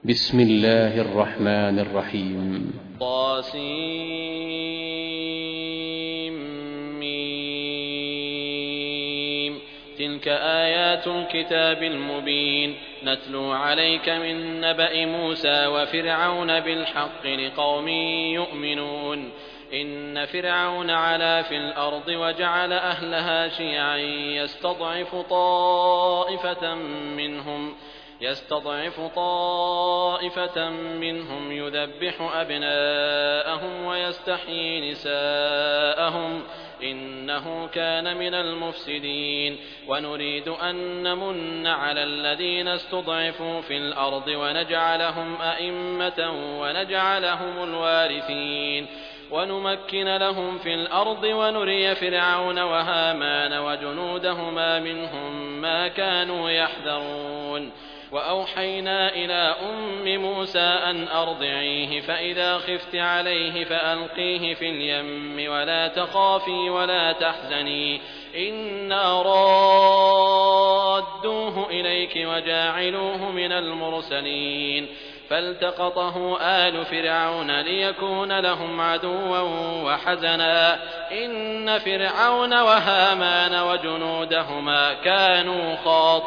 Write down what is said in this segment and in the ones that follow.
بسم الله الرحمن الرحيم. طاسيم. تلك آيات الكتاب المبين نتلو عليك من نبأ موسى وفرعون بالحق لقوم يؤمنون. إن فرعون علا في الأرض وجعل أهلها شيعا يستضعف طائفة منهم يذبح أبناءهم ويستحيي نساءهم إنه كان من المفسدين. ونريد أن نمن على الذين استضعفوا في الأرض ونجعلهم أئمة ونجعلهم الوارثين ونمكن لهم في الأرض ونري فرعون وهامان وجنودهما منهم ما كانوا يحذرون. وأوحينا إلى أم موسى أن أرضعيه فإذا خفت عليه فألقيه في اليم ولا تخافي ولا تحزني إنا رادوه إليك وجاعلوه من المرسلين. فالتقطه آل فرعون ليكون لهم عدوا وحزنا إن فرعون وهامان وجنودهما كانوا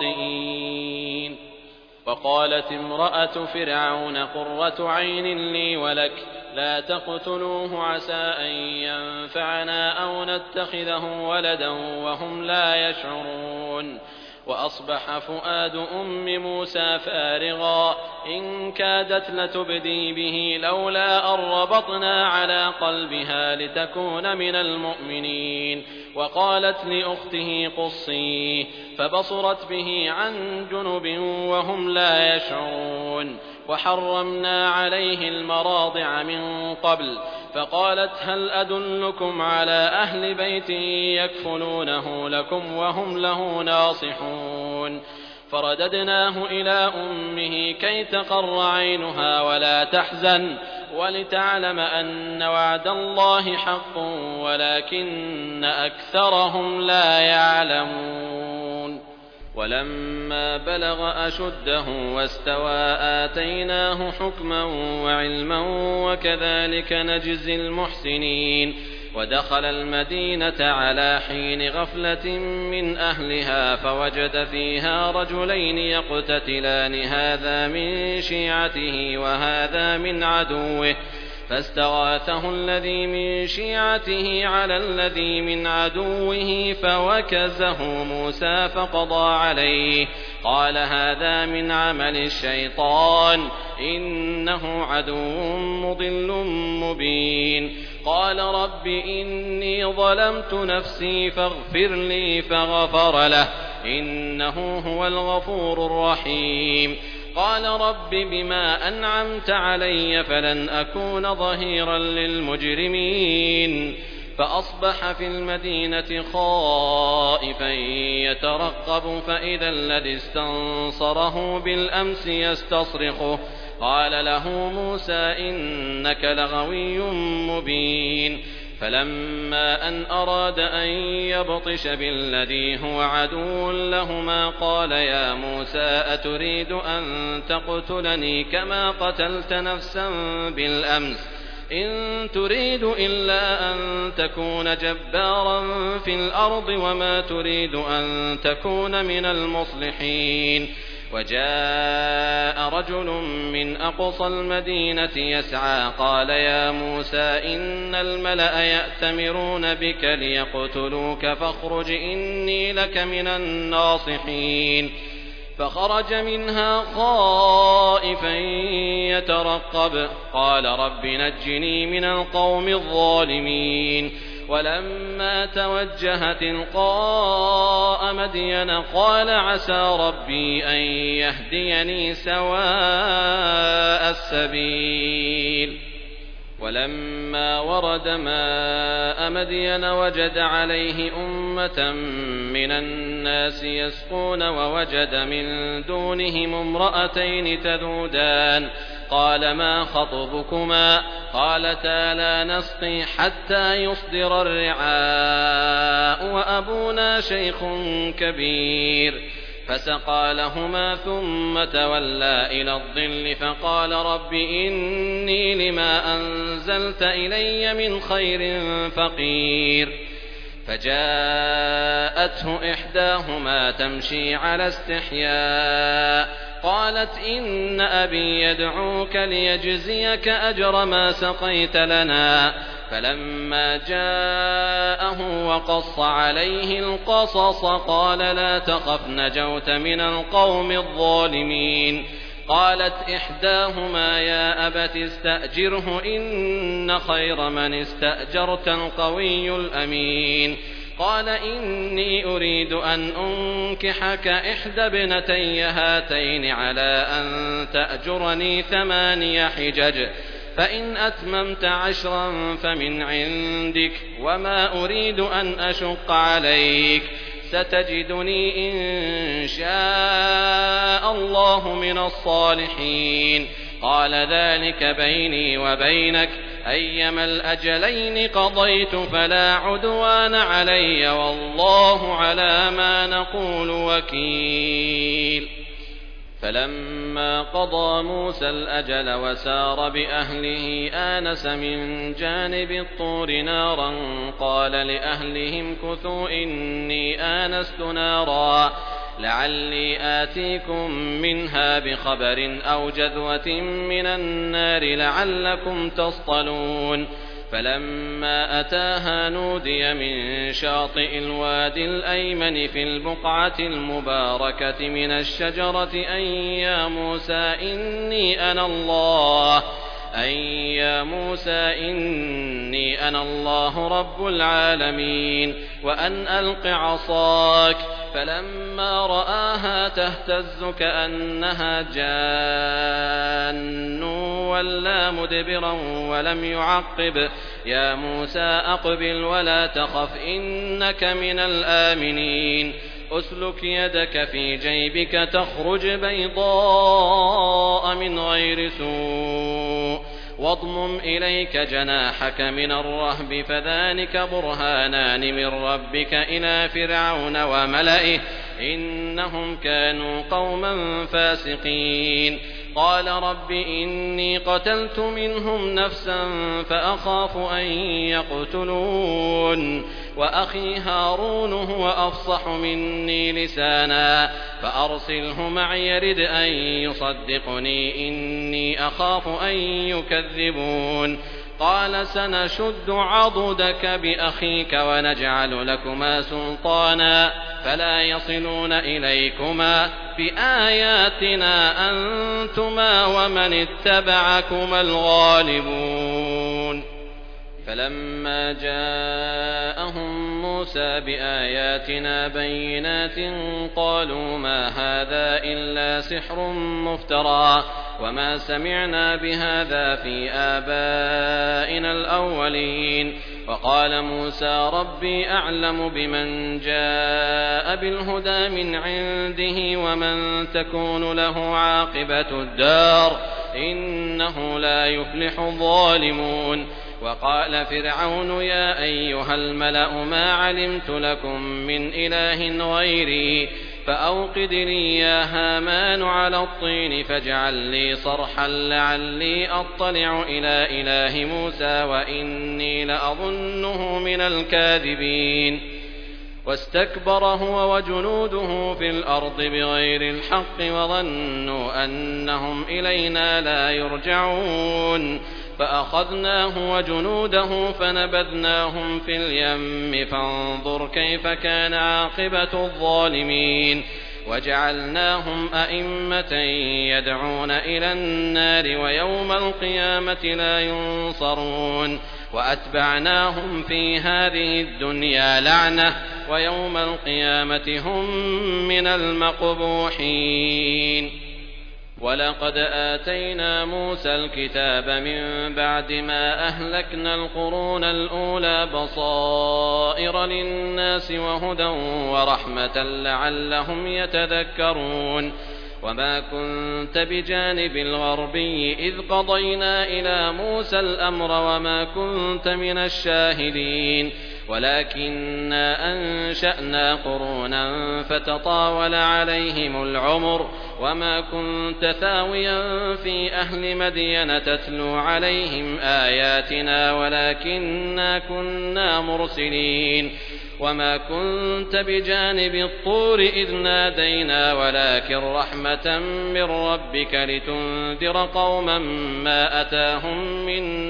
خاطئين. وقالت امرأة فرعون قرة عين لي ولك لا تقتلوه عسى أن ينفعنا أو نتخذه ولدا وهم لا يشعرون. وأصبح فؤاد أم موسى فارغا إن كادت لتبدي به لولا أن ربطنا على قلبها لتكون من المؤمنين. وقالت لأخته قصيه فبصرت به عن جنب وهم لا يشعرون. وحرمنا عليه المراضع من قبل فقالت هل أدلكم على أهل بيت يكفلونه لكم وهم له ناصحون. فرددناه إلى أمه كي تقر عينها ولا تحزن ولتعلم أن وعد الله حق ولكن أكثرهم لا يعلمون. ولما بلغ أشده واستوى آتيناه حكما وعلما وكذلك نجزي المحسنين. ودخل المدينة على حين غفلة من أهلها فوجد فيها رجلين يقتتلان هذا من شيعته وهذا من عدوه فاستغاثه الذي من شيعته على الذي من عدوه فوكزه موسى فقضى عليه قال هذا من عمل الشيطان إنه عدو مضل مبين. قال رب إني ظلمت نفسي فاغفر لي فغفر له إنه هو الغفور الرحيم. قال رب بما أنعمت علي فلن أكون ظهيرا للمجرمين. فأصبح في المدينة خائفا يترقب فإذا الذي استنصره بالأمس يستصرخه قال له موسى إنك لغوي مبين. فلما أن أراد أن يبطش بالذي هو عدو لهما قال يا موسى أتريد أن تقتلني كما قتلت نفسا بالأمس إن تريد إلا أن تكون جبارا في الأرض وما تريد أن تكون من المصلحين. وجاء رجل من أقصى المدينة يسعى قال يا موسى إن الملأ يأتمرون بك ليقتلوك فاخرج إني لك من الناصحين. فخرج منها خائفا يترقب قال رب نجني من القوم الظالمين. ولما توجه تلقاء مدين قال عسى ربي أن يهديني سواء السبيل. ولما ورد ماء مدين وجد عليه أمة من الناس يسقون ووجد من دونهم امرأتين تذودان قال ما خطبكما قالتا لا نسقي حتى يصدر الرعاء وأبونا شيخ كبير. فسقى لهما ثم تولى إلى الظل فقال رب إني لما أنزلت إلي من خير فقير. فجاءته إحداهما تمشي على استحياء قالت إن أبي يدعوك ليجزيك أجر ما سقيت لنا. فلما جاءه وقص عليه القصص قال لا تخف نجوت من القوم الظالمين. قالت إحداهما يا أبت استأجره إن خير من استأجرت القوي الأمين. قال إني أريد أن أنكحك إحدى ابنتي هاتين على أن تأجرني 8 حجج فإن أتممت 10 فمن عندك وما أريد أن أشق عليك ستجدني إن شاء الله من الصالحين. قال ذلك بيني وبينك أيما الأجلين قضيت فلا عدوان علي والله على ما نقول وكيل. فلما قضى موسى الأجل وسار بأهله آنس من جانب الطور نارا قال لأهلهم كثوا إني آنست نارا لعلي آتيكم منها بخبر أو جذوة من النار لعلكم تصطلون. فلما أتاها نودي من شاطئ الوادي الأيمن في البقعة المباركة من الشجرة أن يا موسى إني أنا الله رب العالمين وأن ألق عصاك. فلما رآها تهتز كأنها جان ولا مدبرا ولم يعقب يا موسى أقبل ولا تخف إنك من الآمنين. أسلك يدك في جيبك تخرج بيضاء من غير سوء واضمم إليك جناحك من الرهب فذلك برهانان من ربك إلى فرعون وملئه إنهم كانوا قوما فاسقين. قال رب إني قتلت منهم نفسا فأخاف أن يقتلون وأخي هارون هو أفصح مني لسانا فأرسله معي يرد أن يصدقني إني أخاف أن يكذبون. قال سنشد عضدك بأخيك ونجعل لكما سلطانا فلا يصلون إليكما بآياتنا أنتما ومن اتبعكما الغالبون. فلما جاءهم موسى بآياتنا بينات قالوا ما هذا إلا سحر مفترى وما سمعنا بهذا في آبائنا الأولين. وقال موسى ربي أعلم بمن جاء بالهدى من عنده ومن تكون له عاقبة الدار إنه لا يفلح الظالمون. وقال فرعون يا أيها الملأ ما علمت لكم من إله غيري فأوقد لي يا هامان على الطين فاجعل لي صرحا لعلي أطلع إلى إله موسى وإني لأظنه من الكاذبين. واستكبر هو وجنوده في الأرض بغير الحق وظنوا أنهم إلينا لا يرجعون. فأخذناه وجنوده فنبذناهم في اليم فانظر كيف كان عاقبة الظالمين. وجعلناهم أئمة يدعون إلى النار ويوم القيامة لا ينصرون. وأتبعناهم في هذه الدنيا لعنة ويوم القيامة هم من المقبوحين. ولقد آتينا موسى الكتاب من بعد ما أهلكنا القرون الأولى بصائر للناس وهدى ورحمة لعلهم يتذكرون. وما كنت بجانب الغربي إذ قضينا إلى موسى الأمر وما كنت من الشاهدين. ولكننا أنشأنا قرونا فتطاول عليهم العمر وما كنت ثاويا في أهل مدين تتلو عليهم آياتنا ولكننا كنا مرسلين وما كنت بجانب الطور إذ نادينا ولكن رحمة من ربك لتنذر قوما ما أتاهم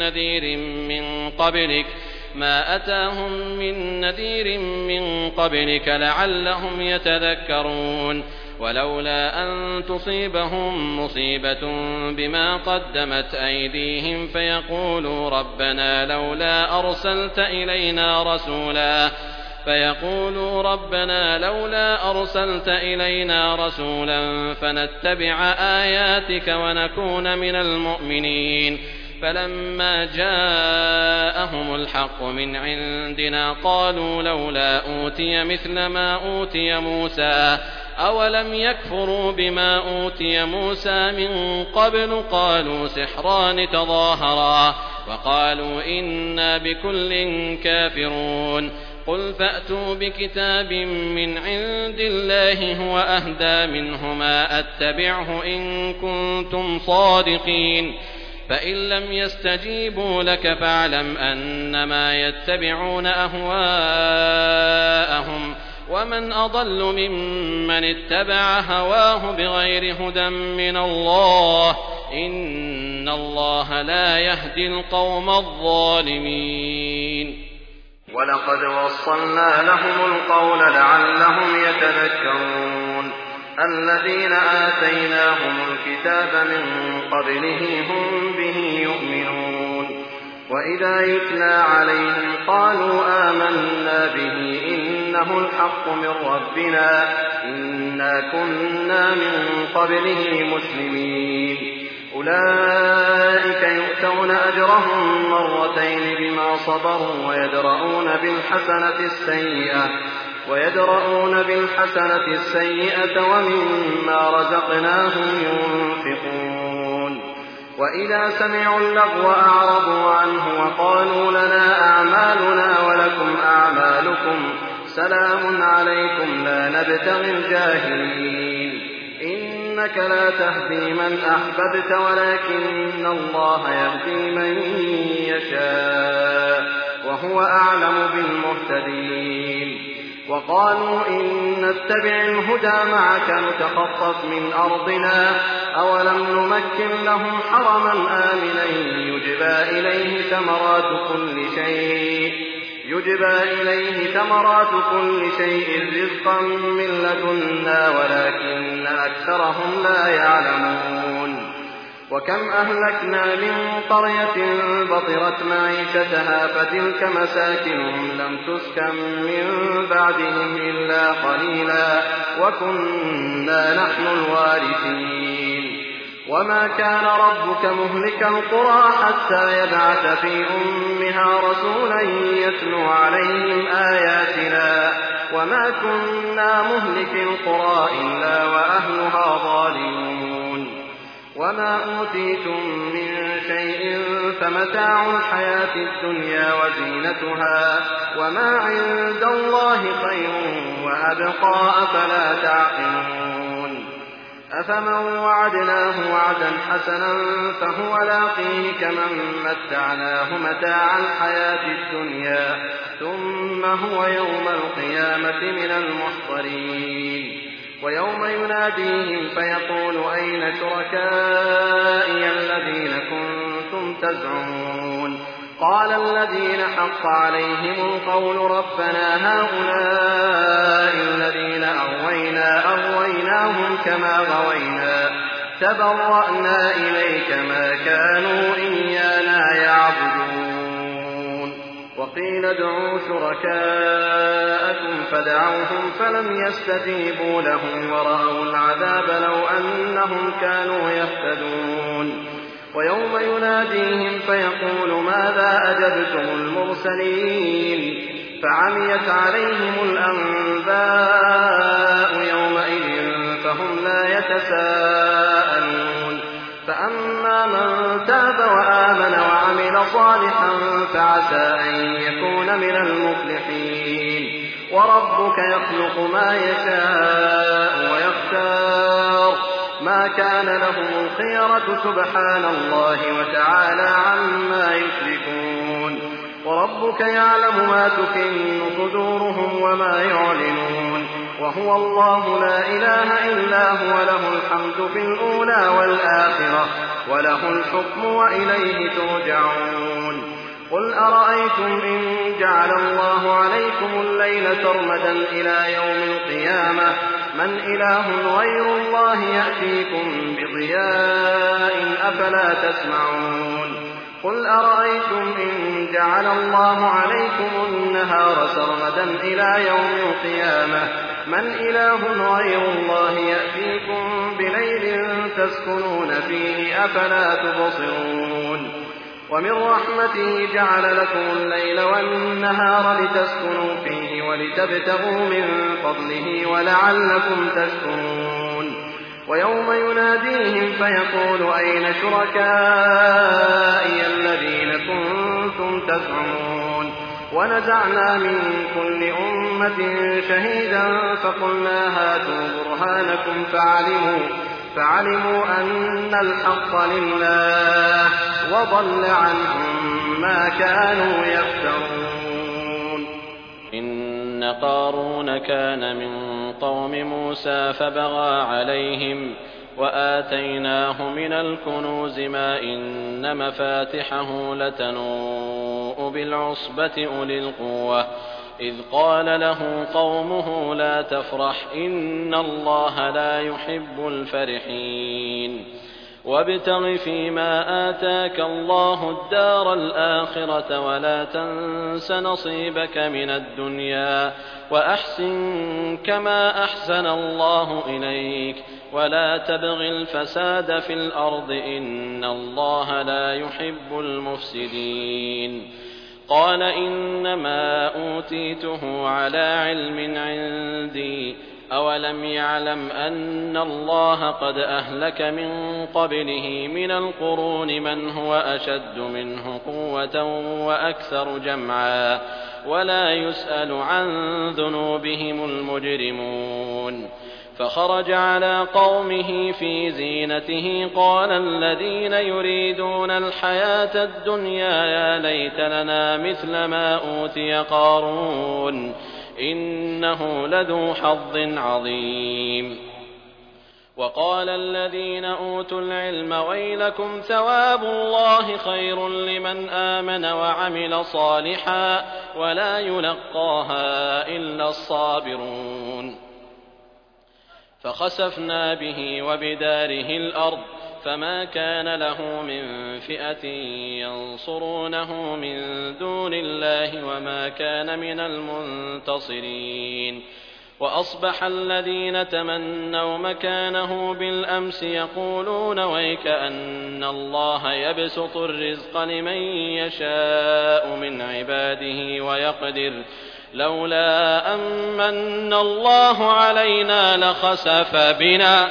من نذير من قبلك لعلهم يتذكرون ولولا أن تصيبهم مصيبة بما قدمت أيديهم فيقولوا ربنا لولا أرسلت إلينا رسولا فنتبع آياتك ونكون من المؤمنين فلما جاءهم الحق من عندنا قالوا لولا أوتي مثل ما أوتي موسى أولم يكفروا بما أوتي موسى من قبل قالوا سحران تظاهرا وقالوا إنا بكل كافرون قل فأتوا بكتاب من عند الله هو أهدى منهما أتبعه إن كنتم صادقين فإن لم يستجيبوا لك فاعلم أنما يتبعون أهواءهم ومن أضل ممن اتبع هواه بغير هدى من الله إن الله لا يهدي القوم الظالمين. ولقد وصلنا لهم القول لعلهم يتذكرون الذين آتيناهم الكتاب من قبله هم به يؤمنون وإذا يتلى عليهم قالوا آمنا به إنه الحق من ربنا إنا كنا من قبله مسلمين أولئك يؤتون أجرهم مرتين بما صبروا ويدرؤون بالحسنة السيئة ومما رزقناهم ينفقون وإذا سمعوا اللغو أعرضوا عنه وقالوا لنا أعمالنا ولكم أعمالكم سلام عليكم لا نبتغي الجاهلين إنك لا تهدي من أحببت ولكن الله يهدي من يشاء وهو أعلم بالمهتدين وقالوا إن نتبع الهدى معك نتخطف من أرضنا أولم نمكن لهم حرما آمنا يجبى إليه ثمرات كل شيء رزقا من لدنا ولكن أكثرهم لا يعلمون وكم أهلكنا من قرية بطرت معيشتها فتلك مساكنهم لم تسكن من بعدهم إلا قليلا وكنا نحن الوارثين وما كان ربك مهلك القرى حتى يبعث في أمها رسولا يتلو عليهم آياتنا وما كنا مهلك القرى إلا وأهلها ظالمون وما أوتيتم من شيء فمتاع الحياة الدنيا وزينتها وما عند الله خير وأبقى أفلا تعقلون أفمن وعدناه وعدا حسنا فهو لاقيه كمن متعناه متاع الحياة الدنيا ثم هو يوم القيامة من المحضرين ويوم يناديهم فيقول أين شركائي الذين كنتم تزعمون قال الذين حق عليهم القول ربنا هؤلاء الذين أغويناهم كما غوينا تبرأنا إليك ما كانوا إيانا يعبدون وقيل ادعوا شركاءكم فدعوهم فلم يستجيبوا لهم ورأوا العذاب لو أنهم كانوا يهتدون ويوم يناديهم فيقول ماذا أجبتم المرسلين فعميت عليهم الأنباء يومئذ فهم لا يتساءلون فأما من تاب وآمن وعمل صالحا فعسى أن يكون من المفلحين وربك يخلق ما يشاء ويختار ما كان لهم الخيرة سبحان الله وتعالى عما يشركون وربك يعلم ما تكن صدورهم وما يعلنون وهو الله لا إله إلا هو له الحمد في الأولى والآخرة وله الحكم وإليه ترجعون قل أرأيتم إن جعل الله عليكم الليل سرمدا إلى يوم القيامة من إله غير الله يأتيكم بضياء أفلا تسمعون قل أرأيتم إن جعل الله عليكم النهار سرمدا إلى يوم القيامة من إله غير الله يأتيكم بليل تسكنون فيه أفلا تبصرون ومن رحمته جعل لكم الليل والنهار لتسكنوا فيه ولتبتغوا من فضله ولعلكم تشكرون ويوم يناديهم فيقول أين شركائي الذين كنتم تزعمون ونزعنا من كل أمة شهيدا فقلنا هاتوا برهانكم فعلموا أن الحق لله وضل عنهم ما كانوا يفترون. إن قارون كان من قوم موسى فبغى عليهم وآتيناه من الكنوز ما إن مفاتحه لتنوء بالعصبة أولي القوة إذ قال له قومه لا تفرح إن الله لا يحب الفرحين وابتغ فيما آتاك الله الدار الآخرة ولا تنس نصيبك من الدنيا وأحسن كما أحسن الله إليك ولا تبغ الفساد في الأرض إن الله لا يحب المفسدين قال إنما أوتيته على علم عندي أولم يعلم أن الله قد أهلك من قبله من القرون من هو أشد منه قوة وأكثر جمعا ولا يسأل عن ذنوبهم المجرمون فخرج على قومه في زينته قال الذين يريدون الحياة الدنيا يا ليت لنا مثل ما أوتي قارون إنه لذو حظ عظيم وقال الذين أوتوا العلم ويلكم ثواب الله خير لمن آمن وعمل صالحا ولا يلقاها إلا الصابرون فخسفنا به وبداره الأرض فما كان له من فئة ينصرونه من دون الله وما كان من المنتصرين وأصبح الذين تمنوا مكانه بالأمس يقولون ويك أن الله يبسط الرزق لمن يشاء من عباده ويقدر لولا أمن الله علينا لخسف بنا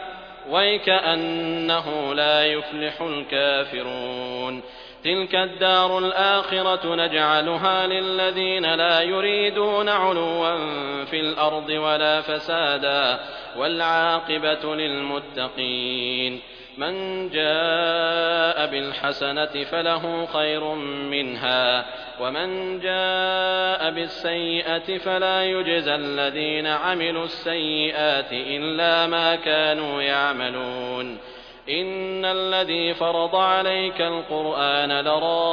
ويكأنه لا يفلح الكافرون تلك الدار الآخرة نجعلها للذين لا يريدون علوا في الأرض ولا فسادا والعاقبة للمتقين من جاء بالحسنة فله خير منها ومن جاء بالسيئة فلا يجزى الذين عملوا السيئات إلا ما كانوا يعملون إن الذي فرض عليك القرآن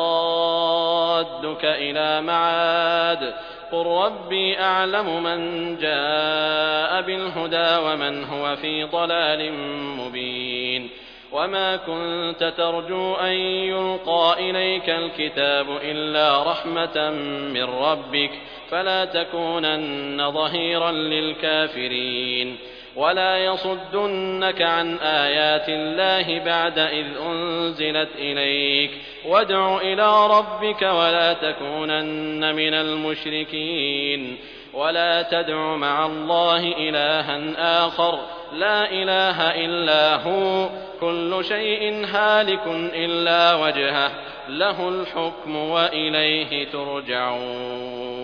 لرادك إلى معاد قل ربي أعلم من جاء بالهدى ومن هو في ضلال مبين وما كنت ترجو أن يلقى إليك الكتاب إلا رحمة من ربك فلا تكونن ظهيرا للكافرين ولا يصدنك عن آيات الله بعد إذ أنزلت إليك وادع إلى ربك ولا تكونن من المشركين ولا تدع مع الله إلها آخر لا إله إلا هو كل شيء هالك إلا وجهه له الحكم وإليه ترجعون.